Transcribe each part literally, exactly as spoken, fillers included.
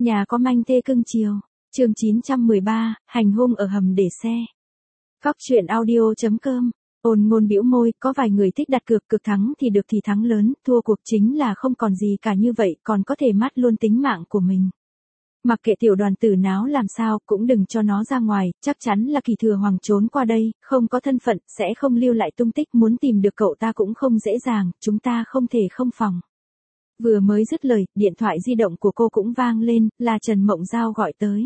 Nhà có manh thê cưng chiều. Chương chín trăm mười ba, hành hung ở hầm để xe. Cóc truyện audio chấm com. Ôn Ngôn bĩu môi, có vài người thích đặt cược, cực thắng thì được thì thắng lớn, thua cuộc chính là không còn gì cả, như vậy còn có thể mất luôn tính mạng của mình. Mặc kệ tiểu đoàn tử náo làm sao, cũng đừng cho nó ra ngoài, chắc chắn là Kỳ Thừa Hoàng trốn qua đây, không có thân phận, sẽ không lưu lại tung tích, muốn tìm được cậu ta cũng không dễ dàng, chúng ta không thể không phòng. Vừa mới dứt lời, điện thoại di động của cô cũng vang lên, là Trần Mộng Giao gọi tới.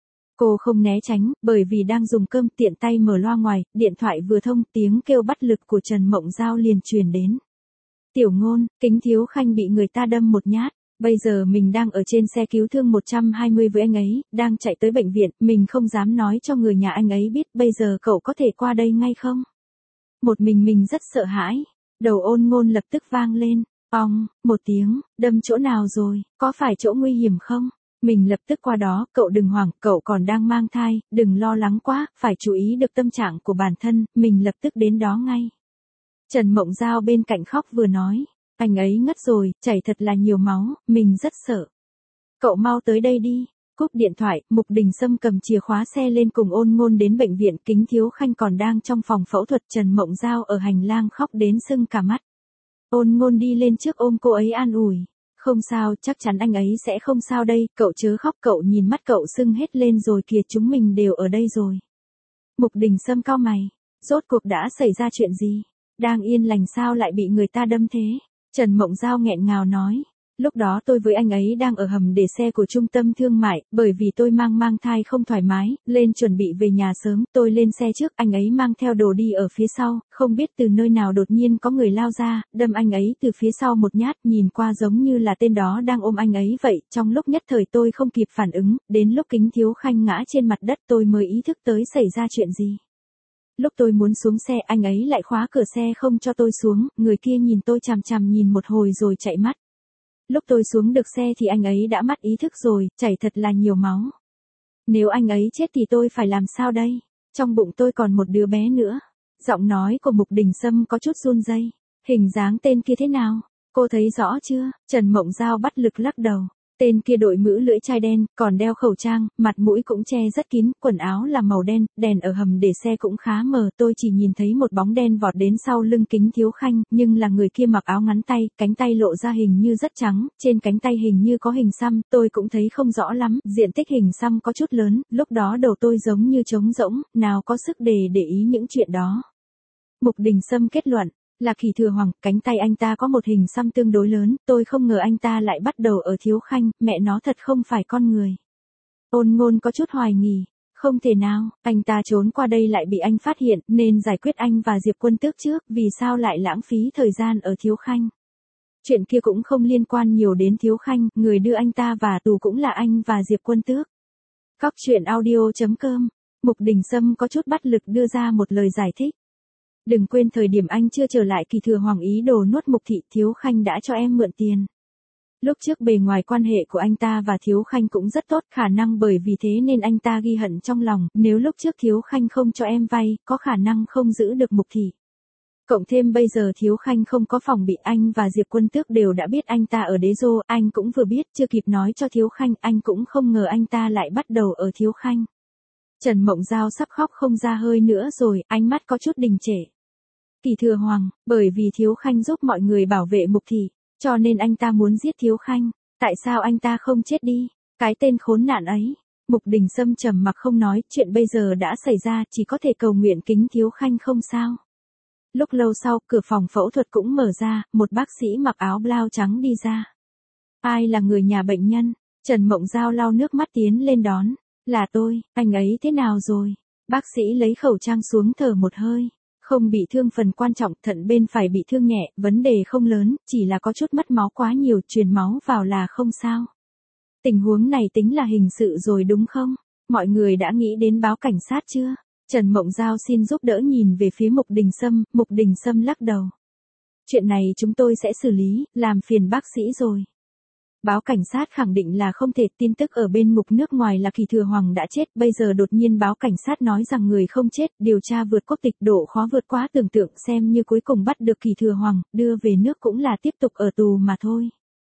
Cô không né tránh, bởi vì đang dùng cơm, tiện tay mở loa ngoài, điện thoại vừa thông, tiếng kêu bắt lực của Trần Mộng Giao liền truyền đến. Tiểu Ngôn, Kính Thiếu Khanh bị người ta đâm một nhát, bây giờ mình đang ở trên xe cứu thương một trăm hai mươi với anh ấy, đang chạy tới bệnh viện, mình không dám nói cho người nhà anh ấy biết, bây giờ cậu có thể qua đây ngay không? Một mình mình rất sợ hãi, đầu Ôn Ngôn lập tức vang lên, ong, một tiếng, đâm chỗ nào rồi, có phải chỗ nguy hiểm không? Mình lập tức qua đó, cậu đừng hoảng, cậu còn đang mang thai, đừng lo lắng quá, phải chú ý được tâm trạng của bản thân, mình lập tức đến đó ngay. Trần Mộng Giao bên cạnh khóc vừa nói, anh ấy ngất rồi, chảy thật là nhiều máu, mình rất sợ. Cậu mau tới đây đi. Cúp điện thoại, Mục Đình Sâm cầm chìa khóa xe lên cùng Ôn Ngôn đến bệnh viện, Kính Thiếu Khanh còn đang trong phòng phẫu thuật, Trần Mộng Giao ở hành lang khóc đến sưng cả mắt. Ôn Ngôn đi lên trước ôm cô ấy an ủi. Không sao, chắc chắn anh ấy sẽ không sao đây, cậu chớ khóc, cậu nhìn mắt cậu sưng hết lên rồi kìa, chúng mình đều ở đây rồi. Mục Đình Sâm cau mày, rốt cuộc đã xảy ra chuyện gì? Đang yên lành sao lại bị người ta đâm thế? Trần Mộng Giao nghẹn ngào nói. Lúc đó tôi với anh ấy đang ở hầm để xe của trung tâm thương mại, bởi vì tôi mang mang thai không thoải mái, lên chuẩn bị về nhà sớm, tôi lên xe trước, anh ấy mang theo đồ đi ở phía sau, không biết từ nơi nào đột nhiên có người lao ra, đâm anh ấy từ phía sau một nhát, nhìn qua giống như là tên đó đang ôm anh ấy vậy, trong lúc nhất thời tôi không kịp phản ứng, đến lúc Kính Thiếu Khanh ngã trên mặt đất tôi mới ý thức tới xảy ra chuyện gì. Lúc tôi muốn xuống xe, anh ấy lại khóa cửa xe không cho tôi xuống, người kia nhìn tôi chằm chằm nhìn một hồi rồi chạy mất. Lúc tôi xuống được xe thì anh ấy đã mất ý thức rồi, chảy thật là nhiều máu. Nếu anh ấy chết thì tôi phải làm sao đây? Trong bụng tôi còn một đứa bé nữa. Giọng nói của Mục Đình Sâm có chút run rẩy. Hình dáng tên kia thế nào? Cô thấy rõ chưa? Trần Mộng Giao bắt lực lắc đầu. Tên kia đội mũ lưỡi chai đen, còn đeo khẩu trang, mặt mũi cũng che rất kín, quần áo là màu đen, đèn ở hầm để xe cũng khá mờ, tôi chỉ nhìn thấy một bóng đen vọt đến sau lưng Kính Thiếu Khanh, nhưng là người kia mặc áo ngắn tay, cánh tay lộ ra hình như rất trắng, trên cánh tay hình như có hình xăm, tôi cũng thấy không rõ lắm, diện tích hình xăm có chút lớn, lúc đó đầu tôi giống như trống rỗng, nào có sức để để ý những chuyện đó. Mục Đình Sâm kết luận. Là Kỳ Thừa Hoàng, cánh tay anh ta có một hình xăm tương đối lớn, tôi không ngờ anh ta lại bắt đầu ở Thiếu Khanh, mẹ nó thật không phải con người. Ôn Ngôn có chút hoài nghi, không thể nào, anh ta trốn qua đây lại bị anh phát hiện, nên giải quyết anh và Diệp Quân Tước trước, vì sao lại lãng phí thời gian ở Thiếu Khanh. Chuyện kia cũng không liên quan nhiều đến Thiếu Khanh, người đưa anh ta vào tù cũng là anh và Diệp Quân Tước. Cóc truyện audio chấm com. Mục Đình Sâm có chút bắt lực đưa ra một lời giải thích. Đừng quên thời điểm anh chưa trở lại, Kỳ Thừa Hoàng ý đồ nuốt Mục Thị, Thiếu Khanh đã cho em mượn tiền. Lúc trước bề ngoài quan hệ của anh ta và Thiếu Khanh cũng rất tốt, khả năng bởi vì thế nên anh ta ghi hận trong lòng, nếu lúc trước Thiếu Khanh không cho em vay, có khả năng không giữ được Mục Thị. Cộng thêm bây giờ Thiếu Khanh không có phòng bị, anh và Diệp Quân Tước đều đã biết anh ta ở Đế Đô, anh cũng vừa biết, chưa kịp nói cho Thiếu Khanh, anh cũng không ngờ anh ta lại bắt đầu ở Thiếu Khanh. Trần Mộng Giao sắp khóc không ra hơi nữa rồi, ánh mắt có chút đình trệ. Kỳ Thừa Hoàng, bởi vì Thiếu Khanh giúp mọi người bảo vệ Mục Thị, cho nên anh ta muốn giết Thiếu Khanh. Tại sao anh ta không chết đi? Cái tên khốn nạn ấy. Mục Đình Sâm trầm mặc không nói, chuyện bây giờ đã xảy ra, chỉ có thể cầu nguyện Kính Thiếu Khanh không sao. Lúc lâu sau, cửa phòng phẫu thuật cũng mở ra, một bác sĩ mặc áo blau trắng đi ra. Ai là người nhà bệnh nhân? Trần Mộng Giao lau nước mắt tiến lên đón. Là tôi, anh ấy thế nào rồi? Bác sĩ lấy khẩu trang xuống thở một hơi. Không bị thương phần quan trọng, thận bên phải bị thương nhẹ, vấn đề không lớn, chỉ là có chút mất máu quá nhiều, truyền máu vào là không sao. Tình huống này tính là hình sự rồi đúng không? Mọi người đã nghĩ đến báo cảnh sát chưa? Trần Mộng Giao xin giúp đỡ nhìn về phía Mục Đình Sâm, Mục Đình Sâm lắc đầu. Chuyện này chúng tôi sẽ xử lý, làm phiền bác sĩ rồi. Báo cảnh sát khẳng định là không thể, tin tức ở bên Mục nước ngoài là Kỳ Thừa Hoàng đã chết, bây giờ đột nhiên báo cảnh sát nói rằng người không chết, điều tra vượt quốc tịch, độ khó vượt quá tưởng tượng, xem như cuối cùng bắt được Kỳ Thừa Hoàng, đưa về nước cũng là tiếp tục ở tù mà thôi.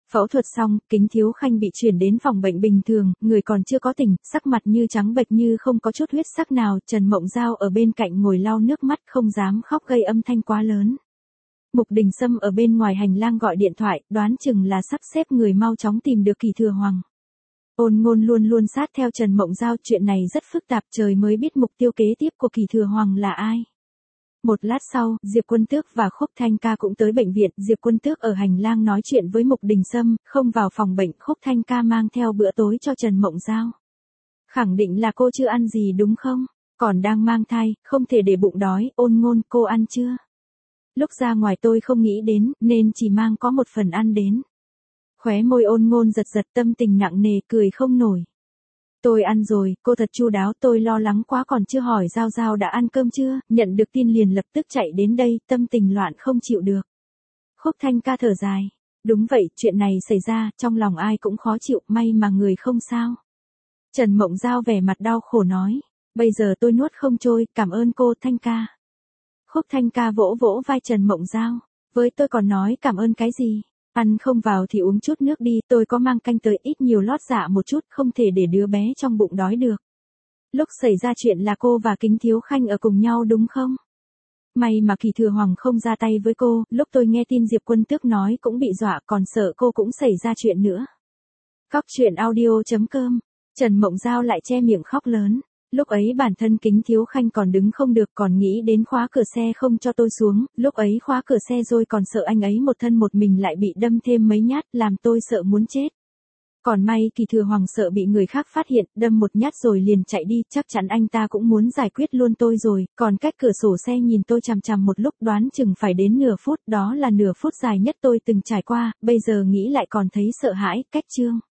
Phẫu thuật xong, Kính Thiếu Khanh bị chuyển đến phòng bệnh bình thường, người còn chưa có tỉnh, sắc mặt như trắng bệch như không có chút huyết sắc nào, Trần Mộng Giao ở bên cạnh ngồi lau nước mắt không dám khóc gây âm thanh quá lớn. Mục Đình Sâm ở bên ngoài hành lang gọi điện thoại, đoán chừng là sắp xếp người mau chóng tìm được Kỳ Thừa Hoàng. Ôn Ngôn luôn luôn sát theo Trần Mộng Giao, chuyện này rất phức tạp, trời mới biết mục tiêu kế tiếp của Kỳ Thừa Hoàng là ai. Một lát sau, Diệp Quân Tước và Khúc Thanh Ca cũng tới bệnh viện, Diệp Quân Tước ở hành lang nói chuyện với Mục Đình Sâm, không vào phòng bệnh, Khúc Thanh Ca mang theo bữa tối cho Trần Mộng Giao. Khẳng định là cô chưa ăn gì đúng không? Còn đang mang thai, không thể để bụng đói, Ôn Ngôn, cô ăn chưa? Lúc ra ngoài tôi không nghĩ đến, nên chỉ mang có một phần ăn đến. Khóe môi Ôn Ngôn giật giật, tâm tình nặng nề, cười không nổi. Tôi ăn rồi, cô thật chu đáo, tôi lo lắng quá còn chưa hỏi Giao Giao đã ăn cơm chưa, nhận được tin liền lập tức chạy đến đây, tâm tình loạn không chịu được. Khúc Thanh Ca thở dài. Đúng vậy, chuyện này xảy ra, trong lòng ai cũng khó chịu, may mà người không sao. Trần Mộng Giao vẻ mặt đau khổ nói. Bây giờ tôi nuốt không trôi, cảm ơn cô Thanh Ca. Khúc Thanh Ca vỗ vỗ vai Trần Mộng Giao. Với tôi còn nói cảm ơn cái gì? Ăn không vào thì uống chút nước đi, tôi có mang canh tới, ít nhiều lót dạ một chút, không thể để đứa bé trong bụng đói được. Lúc xảy ra chuyện là cô và Kính Thiếu Khanh ở cùng nhau đúng không? May mà Kỳ Thừa Hoàng không ra tay với cô, lúc tôi nghe tin Diệp Quân Tước nói cũng bị dọa, còn sợ cô cũng xảy ra chuyện nữa. Cóc truyện audio chấm com, Trần Mộng Giao lại che miệng khóc lớn. Lúc ấy bản thân Kính Thiếu Khanh còn đứng không được, còn nghĩ đến khóa cửa xe không cho tôi xuống, lúc ấy khóa cửa xe rồi còn sợ anh ấy một thân một mình lại bị đâm thêm mấy nhát, làm tôi sợ muốn chết. Còn may Kỳ Thừa Hoàng sợ bị người khác phát hiện, đâm một nhát rồi liền chạy đi, chắc chắn anh ta cũng muốn giải quyết luôn tôi rồi, còn cách cửa sổ xe nhìn tôi chằm chằm một lúc, đoán chừng phải đến nửa phút, đó là nửa phút dài nhất tôi từng trải qua, bây giờ nghĩ lại còn thấy sợ hãi, cách chương.